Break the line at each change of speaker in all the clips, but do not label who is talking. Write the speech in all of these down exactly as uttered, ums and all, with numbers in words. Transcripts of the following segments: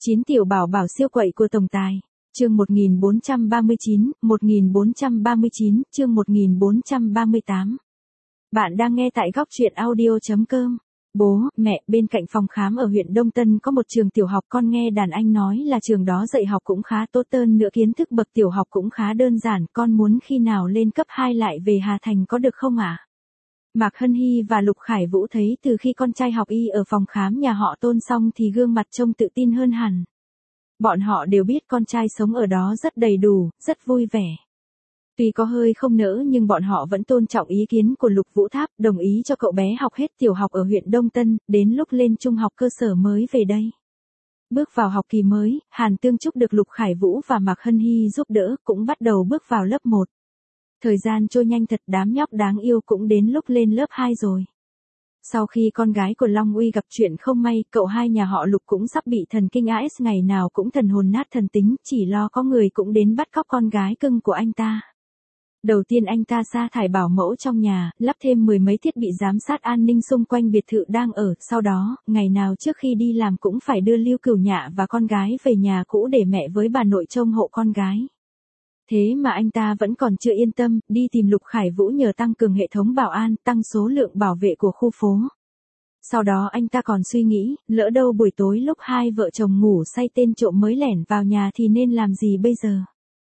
chín tiểu bảo bảo siêu quậy của tổng tài. Chương một nghìn bốn trăm ba mươi chín, một nghìn bốn trăm ba mươi chín, chương một nghìn bốn trăm ba mươi tám. Bạn đang nghe tại góc truyện audio chấm com. Bố, mẹ, bên cạnh phòng khám ở huyện Đông Tân có một trường tiểu học, con nghe đàn anh nói là trường đó dạy học cũng khá tốt, hơn nữa kiến thức bậc tiểu học cũng khá đơn giản, con muốn khi nào lên cấp hai lại về Hà Thành có được không ạ? À? Mạc Hân Hy và Lục Khải Vũ thấy từ khi con trai học y ở phòng khám nhà họ Tôn xong thì gương mặt trông tự tin hơn hẳn. Bọn họ đều biết con trai sống ở đó rất đầy đủ, rất vui vẻ. Tuy có hơi không nỡ nhưng bọn họ vẫn tôn trọng ý kiến của Lục Vũ Tháp, đồng ý cho cậu bé học hết tiểu học ở huyện Đông Tân, đến lúc lên trung học cơ sở mới về đây. Bước vào học kỳ mới, Hàn Tương Trúc được Lục Khải Vũ và Mạc Hân Hy giúp đỡ, cũng bắt đầu bước vào lớp một. Thời gian trôi nhanh thật, đám nhóc đáng yêu cũng đến lúc lên lớp hai rồi. Sau khi con gái của Long Uy gặp chuyện không may, cậu hai nhà họ Lục cũng sắp bị thần kinh a ét, ngày nào cũng thần hồn nát thần tính, chỉ lo có người cũng đến bắt cóc con gái cưng của anh ta. Đầu tiên anh ta sa thải bảo mẫu trong nhà, lắp thêm mười mấy thiết bị giám sát an ninh xung quanh biệt thự đang ở, sau đó, ngày nào trước khi đi làm cũng phải đưa Lưu Cửu Nhạ và con gái về nhà cũ để mẹ với bà nội trông hộ con gái. Thế mà anh ta vẫn còn chưa yên tâm, đi tìm Lục Khải Vũ nhờ tăng cường hệ thống bảo an, tăng số lượng bảo vệ của khu phố. Sau đó anh ta còn suy nghĩ, lỡ đâu buổi tối lúc hai vợ chồng ngủ say tên trộm mới lẻn vào nhà thì nên làm gì bây giờ.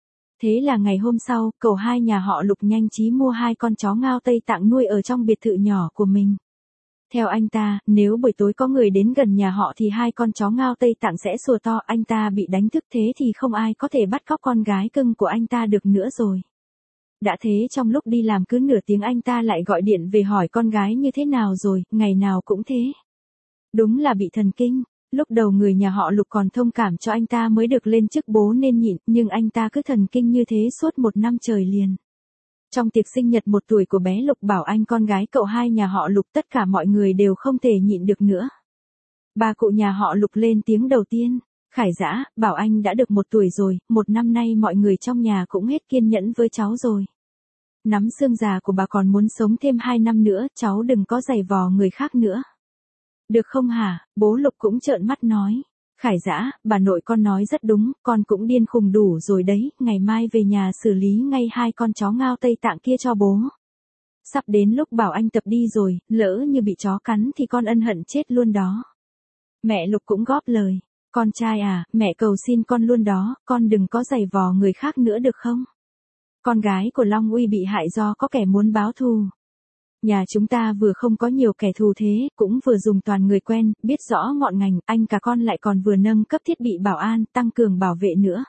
Thế là ngày hôm sau, cậu hai nhà họ Lục nhanh trí mua hai con chó Ngao Tây Tạng nuôi ở trong biệt thự nhỏ của mình. Theo anh ta, nếu buổi tối có người đến gần nhà họ thì hai con chó Ngao Tây Tạng sẽ sủa to, anh ta bị đánh thức thế thì không ai có thể bắt cóc con gái cưng của anh ta được nữa rồi. Đã thế trong lúc đi làm cứ nửa tiếng anh ta lại gọi điện về hỏi con gái như thế nào rồi, ngày nào cũng thế. Đúng là bị thần kinh. Lúc đầu người nhà họ Lục còn thông cảm cho anh ta mới được lên chức bố nên nhịn, nhưng anh ta cứ thần kinh như thế suốt một năm trời liền. Trong tiệc sinh nhật một tuổi của bé Lục Bảo Anh, con gái cậu hai nhà họ Lục, tất cả mọi người đều không thể nhịn được nữa. Bà cụ nhà họ Lục lên tiếng đầu tiên. Khải Dã, Bảo Anh đã được một tuổi rồi, một năm nay mọi người trong nhà cũng hết kiên nhẫn với cháu rồi. Nắm xương già của bà còn muốn sống thêm hai năm nữa, cháu đừng có giày vò người khác nữa. Được không hả? Bố Lục cũng trợn mắt nói. Khải Dã, bà nội con nói rất đúng, con cũng điên khùng đủ rồi đấy, ngày mai về nhà xử lý ngay hai con chó Ngao Tây Tạng kia cho bố. Sắp đến lúc Bảo Anh tập đi rồi, lỡ như bị chó cắn thì con ân hận chết luôn đó. Mẹ Lục cũng góp lời. Con trai à, mẹ cầu xin con luôn đó, con đừng có giày vò người khác nữa được không? Con gái của Long Uy bị hại do có kẻ muốn báo thù. Nhà chúng ta vừa không có nhiều kẻ thù thế, cũng vừa dùng toàn người quen, biết rõ ngọn ngành, anh cả con lại còn vừa nâng cấp thiết bị bảo an, tăng cường bảo vệ nữa.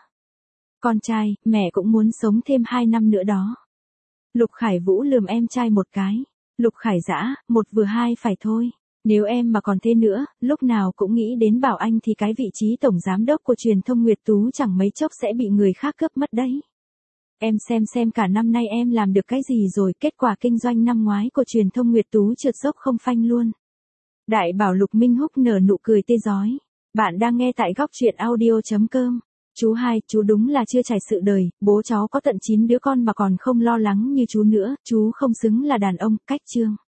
Con trai, mẹ cũng muốn sống thêm hai năm nữa đó. Lục Khải Vũ lườm em trai một cái. Lục Khải Dã, một vừa hai phải thôi. Nếu em mà còn thế nữa, lúc nào cũng nghĩ đến Bảo Anh thì cái vị trí tổng giám đốc của truyền thông Nguyệt Tú chẳng mấy chốc sẽ bị người khác cướp mất đấy. Em xem xem cả năm nay em làm được cái gì rồi, kết quả kinh doanh năm ngoái của truyền thông Nguyệt Tú trượt dốc không phanh luôn. Đại bảo Lục Minh Húc nở nụ cười tê rói. Bạn đang nghe tại góc truyện audio chấm com. Chú hai, chú đúng là chưa trải sự đời, bố cháu có tận chín đứa con mà còn không lo lắng như chú nữa, chú không xứng là đàn ông, cách chương.